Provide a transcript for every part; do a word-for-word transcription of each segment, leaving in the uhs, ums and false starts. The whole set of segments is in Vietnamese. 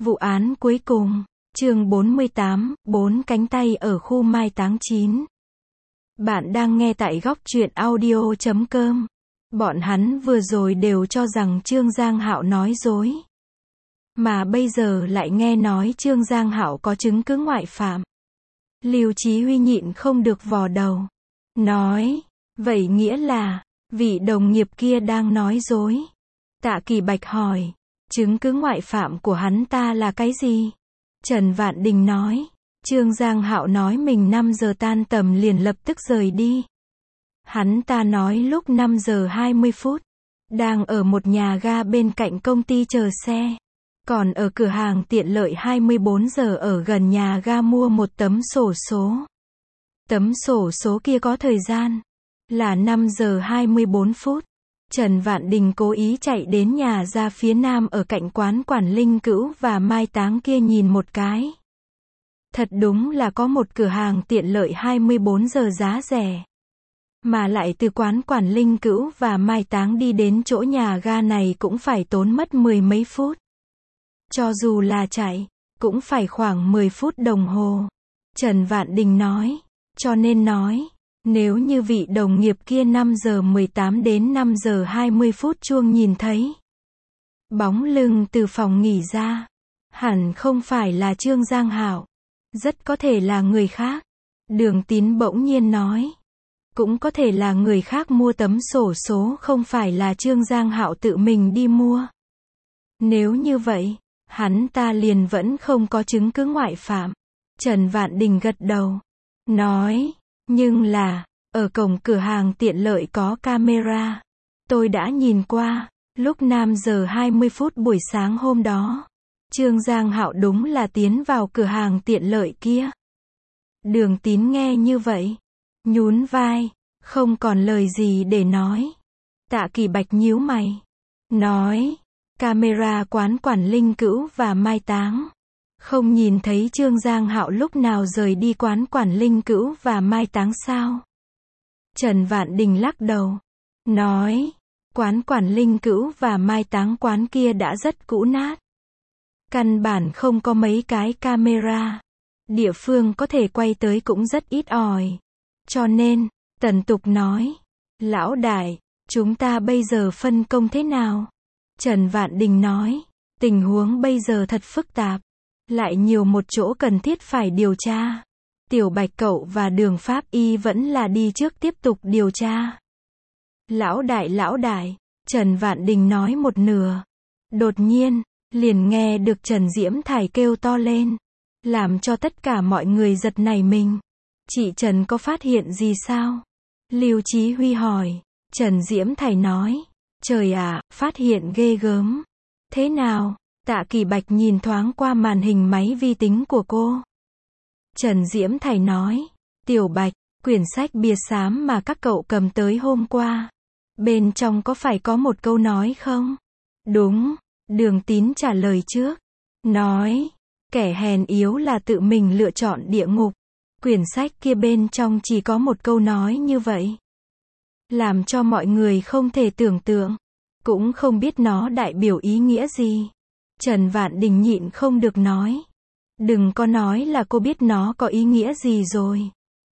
Vụ án cuối cùng, chương bốn mươi tám, bốn cánh tay ở khu mai táng chín. Bạn đang nghe tại góc truyện audio chấm com. Bọn hắn vừa rồi đều cho rằng Trương Giang Hạo nói dối. Mà bây giờ lại nghe nói Trương Giang Hạo có chứng cứ ngoại phạm. Lưu Chí Huy nhịn không được vò đầu. Nói, vậy nghĩa là, vị đồng nghiệp kia đang nói dối. Tạ Kỳ Bạch hỏi, chứng cứ ngoại phạm của hắn ta là cái gì? Trần Vạn Đình nói, Trương Giang Hạo nói mình năm giờ tan tầm liền lập tức rời đi. Hắn ta nói lúc năm giờ hai mươi phút, đang ở một nhà ga bên cạnh công ty chờ xe. Còn ở cửa hàng tiện lợi hai mươi bốn giờ ở gần nhà ga mua một tấm sổ số. Tấm sổ số kia có thời gian là năm giờ hai mươi bốn phút. Trần Vạn Đình cố ý chạy đến nhà ra phía nam ở cạnh quán Quản Linh Cữu và mai táng kia nhìn một cái. Thật đúng là có một cửa hàng tiện lợi hai mươi bốn giờ giá rẻ. Mà lại từ quán Quản Linh Cữu và mai táng đi đến chỗ nhà ga này cũng phải tốn mất mười mấy phút. Cho dù là chạy, cũng phải khoảng mười phút đồng hồ. Trần Vạn Đình nói, cho nên nói, nếu như vị đồng nghiệp kia năm giờ mười tám đến năm giờ hai mươi phút chuông nhìn thấy bóng lưng từ phòng nghỉ ra, hẳn không phải là Trương Giang Hạo, rất có thể là người khác. Đường Tín bỗng nhiên nói, cũng có thể là người khác mua tấm sổ số, không phải là Trương Giang Hạo tự mình đi mua. Nếu như vậy, hắn ta liền vẫn không có chứng cứ ngoại phạm. Trần Vạn Đình gật đầu, nói, nhưng là, ở cổng cửa hàng tiện lợi có camera. Tôi đã nhìn qua, lúc năm giờ hai mươi phút buổi sáng hôm đó, Trương Giang Hạo đúng là tiến vào cửa hàng tiện lợi kia. Đường Tín nghe như vậy, nhún vai, không còn lời gì để nói. Tạ Kỳ Bạch nhíu mày, nói, camera quán Quản Linh Cữu và mai táng, không nhìn thấy Trương Giang Hạo lúc nào rời đi quán Quản Linh Cữu và mai táng sao? Trần Vạn Đình lắc đầu, nói, quán Quản Linh Cữu và mai táng quán kia đã rất cũ nát. Căn bản không có mấy cái camera. Địa phương có thể quay tới cũng rất ít ỏi. Cho nên, Tần Tục nói, lão đại, chúng ta bây giờ phân công thế nào? Trần Vạn Đình nói, tình huống bây giờ thật phức tạp. Lại nhiều một chỗ cần thiết phải điều tra. Tiểu Bạch cậu và Đường Pháp Y vẫn là đi trước tiếp tục điều tra. Lão đại lão đại, Trần Vạn Đình nói một nửa. Đột nhiên, liền nghe được Trần Diễm Thải kêu to lên, làm cho tất cả mọi người giật nảy mình. Chị Trần có phát hiện gì sao? Lưu Chí Huy hỏi. Trần Diễm Thải nói, trời ạ, à, phát hiện ghê gớm. Thế nào? Tạ Kỳ Bạch nhìn thoáng qua màn hình máy vi tính của cô. Trần Diễm Thải nói, Tiểu Bạch, quyển sách bìa xám mà các cậu cầm tới hôm qua, bên trong có phải có một câu nói không? Đúng, Đường Tín trả lời trước. Nói, kẻ hèn yếu là tự mình lựa chọn địa ngục. Quyển sách kia bên trong chỉ có một câu nói như vậy. Làm cho mọi người không thể tưởng tượng, cũng không biết nó đại biểu ý nghĩa gì. Trần Vạn Đình nhịn không được nói, đừng có nói là cô biết nó có ý nghĩa gì rồi.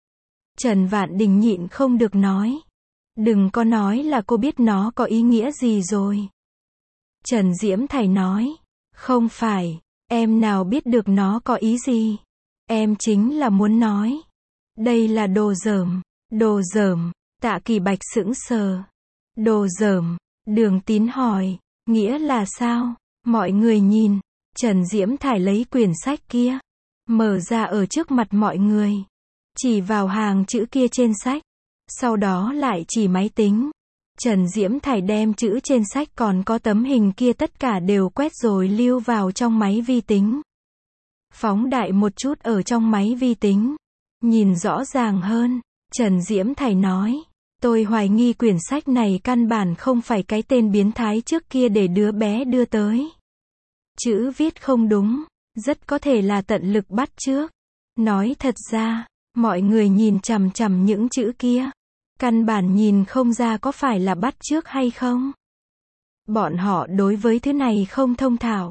Trần Vạn Đình nhịn không được nói, đừng có nói là cô biết nó có ý nghĩa gì rồi. Trần Diễm Thải nói, không phải, em nào biết được nó có ý gì. Em chính là muốn nói, đây là đồ dởm. Đồ dởm? Tạ Kỳ Bạch sững sờ. Đồ dởm? Đường Tín hỏi, nghĩa là sao? Mọi người nhìn, Trần Diễm Thải lấy quyển sách kia, mở ra ở trước mặt mọi người, chỉ vào hàng chữ kia trên sách, sau đó lại chỉ máy tính. Trần Diễm Thải đem chữ trên sách còn có tấm hình kia tất cả đều quét rồi lưu vào trong máy vi tính. Phóng đại một chút ở trong máy vi tính, nhìn rõ ràng hơn. Trần Diễm Thải nói, tôi hoài nghi quyển sách này căn bản không phải cái tên biến thái trước kia để đứa bé đưa tới. Chữ viết không đúng, rất có thể là tận lực bắt chước. Nói thật ra, mọi người nhìn chằm chằm những chữ kia, căn bản nhìn không ra có phải là bắt chước hay không. Bọn họ đối với thứ này không thông thạo,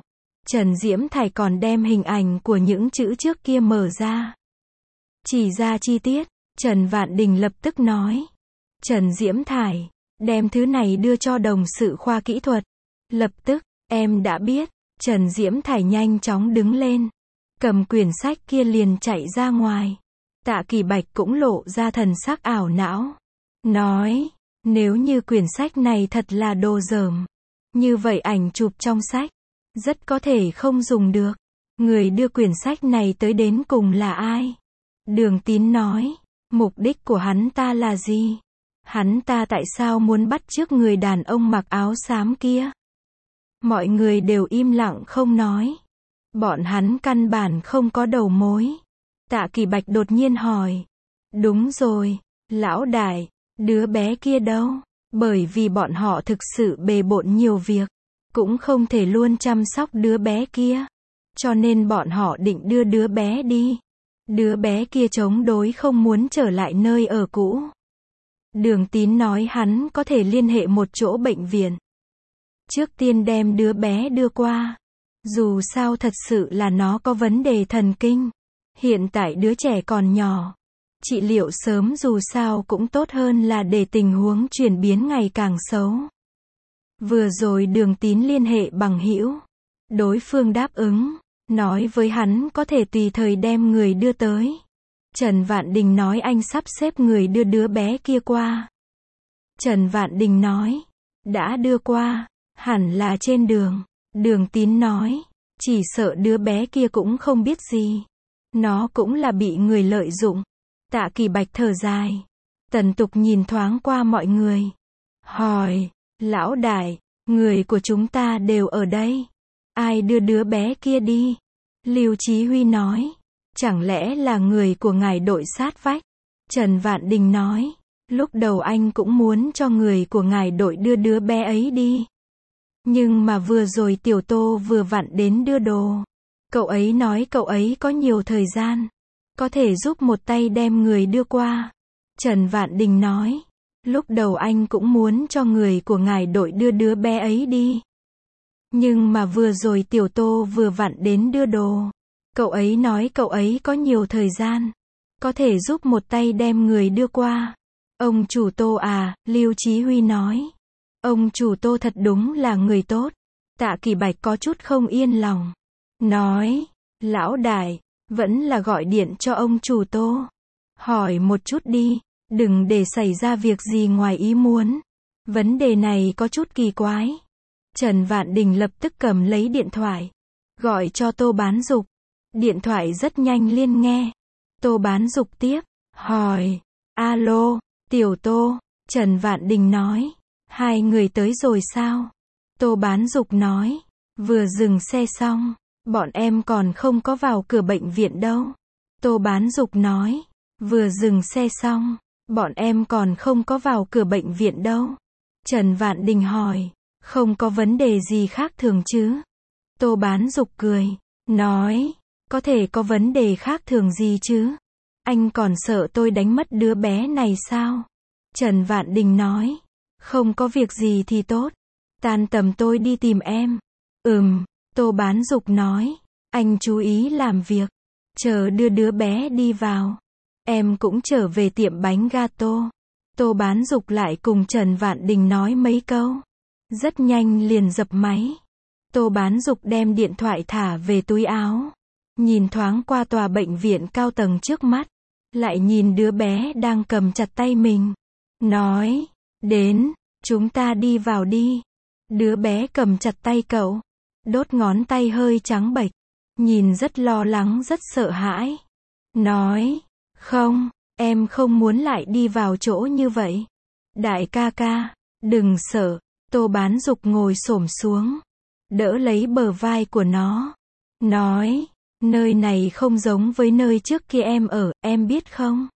Trần Diễm Thải còn đem hình ảnh của những chữ trước kia mở ra. Chỉ ra chi tiết, Trần Vạn Đình lập tức nói. Trần Diễm Thải, đem thứ này đưa cho đồng sự khoa kỹ thuật. Lập tức, em đã biết. Trần Diễm Thải nhanh chóng đứng lên. Cầm quyển sách kia liền chạy ra ngoài. Tạ Kỳ Bạch cũng lộ ra thần sắc ảo não. Nói, nếu như quyển sách này thật là đồ dởm, như vậy ảnh chụp trong sách, rất có thể không dùng được. Người đưa quyển sách này tới đến cùng là ai? Đường Tín nói, mục đích của hắn ta là gì? Hắn ta tại sao muốn bắt chước người đàn ông mặc áo xám kia? Mọi người đều im lặng không nói. Bọn hắn căn bản không có đầu mối. Tạ Kỳ Bạch đột nhiên hỏi. Đúng rồi, lão đại, đứa bé kia đâu? Bởi vì bọn họ thực sự bề bộn nhiều việc, cũng không thể luôn chăm sóc đứa bé kia. Cho nên bọn họ định đưa đứa bé đi. Đứa bé kia chống đối không muốn trở lại nơi ở cũ. Đường Tín nói hắn có thể liên hệ một chỗ bệnh viện. Trước tiên đem đứa bé đưa qua. Dù sao thật sự là nó có vấn đề thần kinh. Hiện tại đứa trẻ còn nhỏ. Trị liệu sớm dù sao cũng tốt hơn là để tình huống chuyển biến ngày càng xấu. Vừa rồi Đường Tín liên hệ bằng hữu. Đối phương đáp ứng. Nói với hắn có thể tùy thời đem người đưa tới. Trần Vạn Đình nói anh sắp xếp người đưa đứa bé kia qua. Trần Vạn Đình nói. Đã đưa qua. Hẳn là trên đường. Đường Tín nói. Chỉ sợ đứa bé kia cũng không biết gì. Nó cũng là bị người lợi dụng. Tạ Kỳ Bạch thở dài. Tần Tục nhìn thoáng qua mọi người. Hỏi. Lão đại, người của chúng ta đều ở đây. Ai đưa đứa bé kia đi? Lưu Chí Huy nói. Chẳng lẽ là người của ngài đội sát vách? Trần Vạn Đình nói. Lúc đầu anh cũng muốn cho người của ngài đội đưa đứa bé ấy đi. Nhưng mà vừa rồi Tiểu Tô vừa vặn đến đưa đồ. Cậu ấy nói cậu ấy có nhiều thời gian. Có thể giúp một tay đem người đưa qua. Trần Vạn Đình nói. Lúc đầu anh cũng muốn cho người của ngài đội đưa đứa bé ấy đi. Nhưng mà vừa rồi Tiểu Tô vừa vặn đến đưa đồ. Cậu ấy nói cậu ấy có nhiều thời gian. Có thể giúp một tay đem người đưa qua. Ông chủ Tô à, Lưu Chí Huy nói. Ông chủ Tô thật đúng là người tốt. Tạ Kỳ Bạch có chút không yên lòng. Nói, lão đại, vẫn là gọi điện cho ông chủ Tô. Hỏi một chút đi, đừng để xảy ra việc gì ngoài ý muốn. Vấn đề này có chút kỳ quái. Trần Vạn Đình lập tức cầm lấy điện thoại. Gọi cho Tô Bán Dục. Điện thoại rất nhanh liên nghe. Tô Bán Dục tiếp. Hỏi. Alo, Tiểu Tô. Trần Vạn Đình nói. Hai người tới rồi sao? Tô Bán Dục nói. Vừa dừng xe xong. Bọn em còn không có vào cửa bệnh viện đâu. Tô Bán Dục nói. Vừa dừng xe xong. Bọn em còn không có vào cửa bệnh viện đâu. Trần Vạn Đình hỏi. Không có vấn đề gì khác thường chứ? Tô Bán Dục cười. Nói. Có thể có vấn đề khác thường gì chứ? Anh còn sợ tôi đánh mất đứa bé này sao? Trần Vạn Đình nói. Không có việc gì thì tốt. Tan tầm tôi đi tìm em. Ừm, Tô Bán Dục nói. Anh chú ý làm việc. Chờ đưa đứa bé đi vào. Em cũng trở về tiệm bánh gato. Tô Bán Dục lại cùng Trần Vạn Đình nói mấy câu. Rất nhanh liền dập máy. Tô Bán Dục đem điện thoại thả về túi áo. Nhìn thoáng qua tòa bệnh viện cao tầng trước mắt. Lại nhìn đứa bé đang cầm chặt tay mình. Nói. Đến, chúng ta đi vào đi. Đứa bé cầm chặt tay cậu. Đốt ngón tay hơi trắng bệch. Nhìn rất lo lắng rất sợ hãi. Nói. Không, em không muốn lại đi vào chỗ như vậy. Đại ca ca, đừng sợ. Tô Bán Dục ngồi xổm xuống. Đỡ lấy bờ vai của nó. Nói. Nơi này không giống với nơi trước kia em ở, em biết không?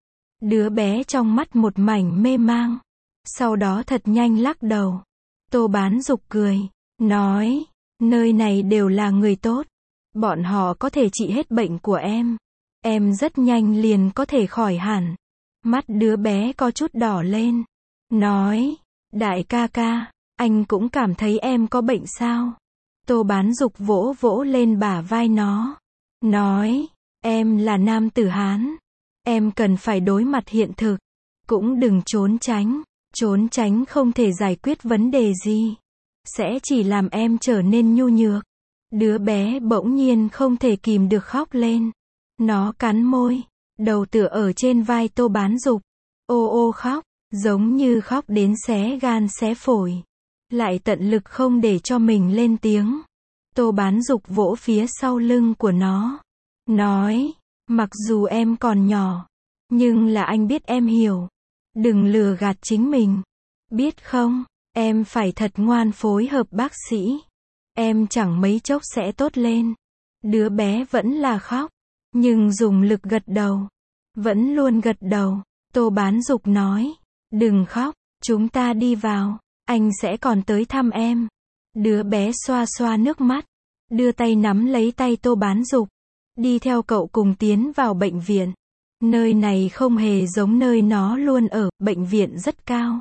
Đứa bé trong mắt một mảnh mê mang. Sau đó thật nhanh lắc đầu. Tô Bán Dục cười. Nói. Nơi này đều là người tốt. Bọn họ có thể trị hết bệnh của em. Em rất nhanh liền có thể khỏi hẳn. Mắt đứa bé có chút đỏ lên. Nói. Đại ca ca, anh cũng cảm thấy em có bệnh sao? Tô Bán Dục vỗ vỗ lên bả vai nó. Nói, em là nam tử Hán. Em cần phải đối mặt hiện thực. Cũng đừng trốn tránh. Trốn tránh không thể giải quyết vấn đề gì. Sẽ chỉ làm em trở nên nhu nhược. Đứa bé bỗng nhiên không thể kìm được khóc lên. Nó cắn môi, đầu tựa ở trên vai Tô Bán Dục. Ô ô khóc, giống như khóc đến xé gan xé phổi. Lại tận lực không để cho mình lên tiếng. Tô Bán Dục vỗ phía sau lưng của nó. Nói, mặc dù em còn nhỏ, nhưng là anh biết em hiểu. Đừng lừa gạt chính mình. Biết không, em phải thật ngoan phối hợp bác sĩ. Em chẳng mấy chốc sẽ tốt lên. Đứa bé vẫn là khóc, nhưng dùng lực gật đầu. Vẫn luôn gật đầu. Tô Bán Dục nói, đừng khóc, chúng ta đi vào, anh sẽ còn tới thăm em. Đứa bé xoa xoa nước mắt, đưa tay nắm lấy tay Tô Bán Dục, đi theo cậu cùng tiến vào bệnh viện. Nơi này không hề giống nơi nó luôn ở, bệnh viện rất cao.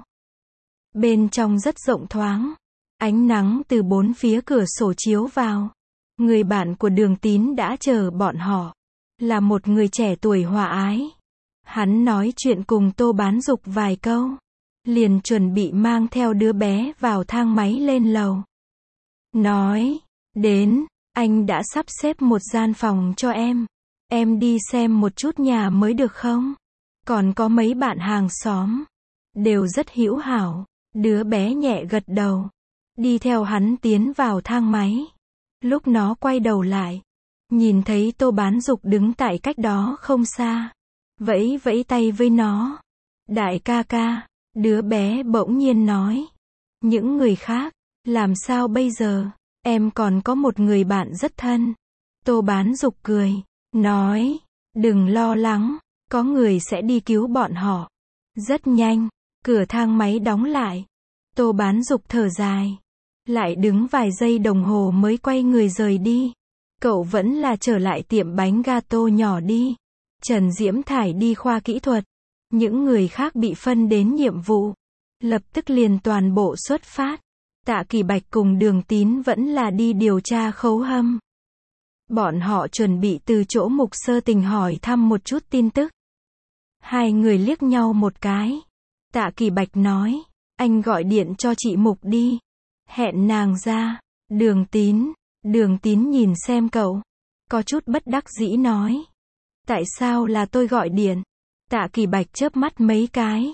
Bên trong rất rộng thoáng, ánh nắng từ bốn phía cửa sổ chiếu vào. Người bạn của Đường Tín đã chờ bọn họ, là một người trẻ tuổi hòa ái. Hắn nói chuyện cùng Tô Bán Dục vài câu, liền chuẩn bị mang theo đứa bé vào thang máy lên lầu. Nói, đến, anh đã sắp xếp một gian phòng cho em. Em đi xem một chút nhà mới được không? Còn có mấy bạn hàng xóm, đều rất hữu hảo. Đứa bé nhẹ gật đầu, đi theo hắn tiến vào thang máy. Lúc nó quay đầu lại, nhìn thấy Tô Bán Dục đứng tại cách đó không xa, vẫy vẫy tay với nó. Đại ca ca, đứa bé bỗng nhiên nói. Những người khác, làm sao bây giờ? Em còn có một người bạn rất thân. Tô Bán Dục cười, nói, đừng lo lắng, có người sẽ đi cứu bọn họ. Rất nhanh, cửa thang máy đóng lại. Tô Bán Dục thở dài, lại đứng vài giây đồng hồ mới quay người rời đi. Cậu vẫn là trở lại tiệm bánh gato nhỏ đi. Trần Diễm Thải đi khoa kỹ thuật. Những người khác bị phân đến nhiệm vụ, lập tức liền toàn bộ xuất phát. Tạ Kỳ Bạch cùng Đường Tín vẫn là đi điều tra khấu hâm. Bọn họ chuẩn bị từ chỗ Mục Sơ Tình hỏi thăm một chút tin tức. Hai người liếc nhau một cái. Tạ Kỳ Bạch nói, anh gọi điện cho chị Mục đi. Hẹn nàng ra. Đường Tín. Đường Tín nhìn xem cậu, có chút bất đắc dĩ nói. Tại sao là tôi gọi điện? Tạ Kỳ Bạch chớp mắt mấy cái.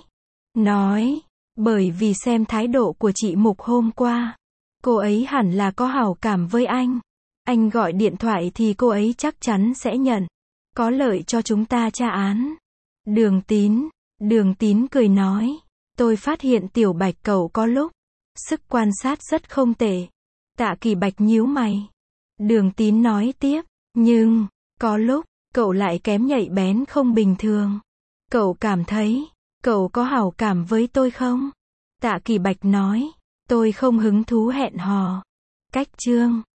Nói, bởi vì xem thái độ của chị Mục hôm qua. Cô ấy hẳn là có hảo cảm với anh. Anh gọi điện thoại thì cô ấy chắc chắn sẽ nhận. Có lợi cho chúng ta tra án. Đường Tín. Đường Tín cười nói. Tôi phát hiện Tiểu Bạch cậu có lúc, sức quan sát rất không tệ. Tạ Kỳ Bạch nhíu mày. Đường Tín nói tiếp. Nhưng, có lúc, cậu lại kém nhạy bén không bình thường. Cậu cảm thấy, cậu có hảo cảm với tôi không? Tạ Kỳ Bạch nói. Tôi không hứng thú hẹn hò. Cách chương.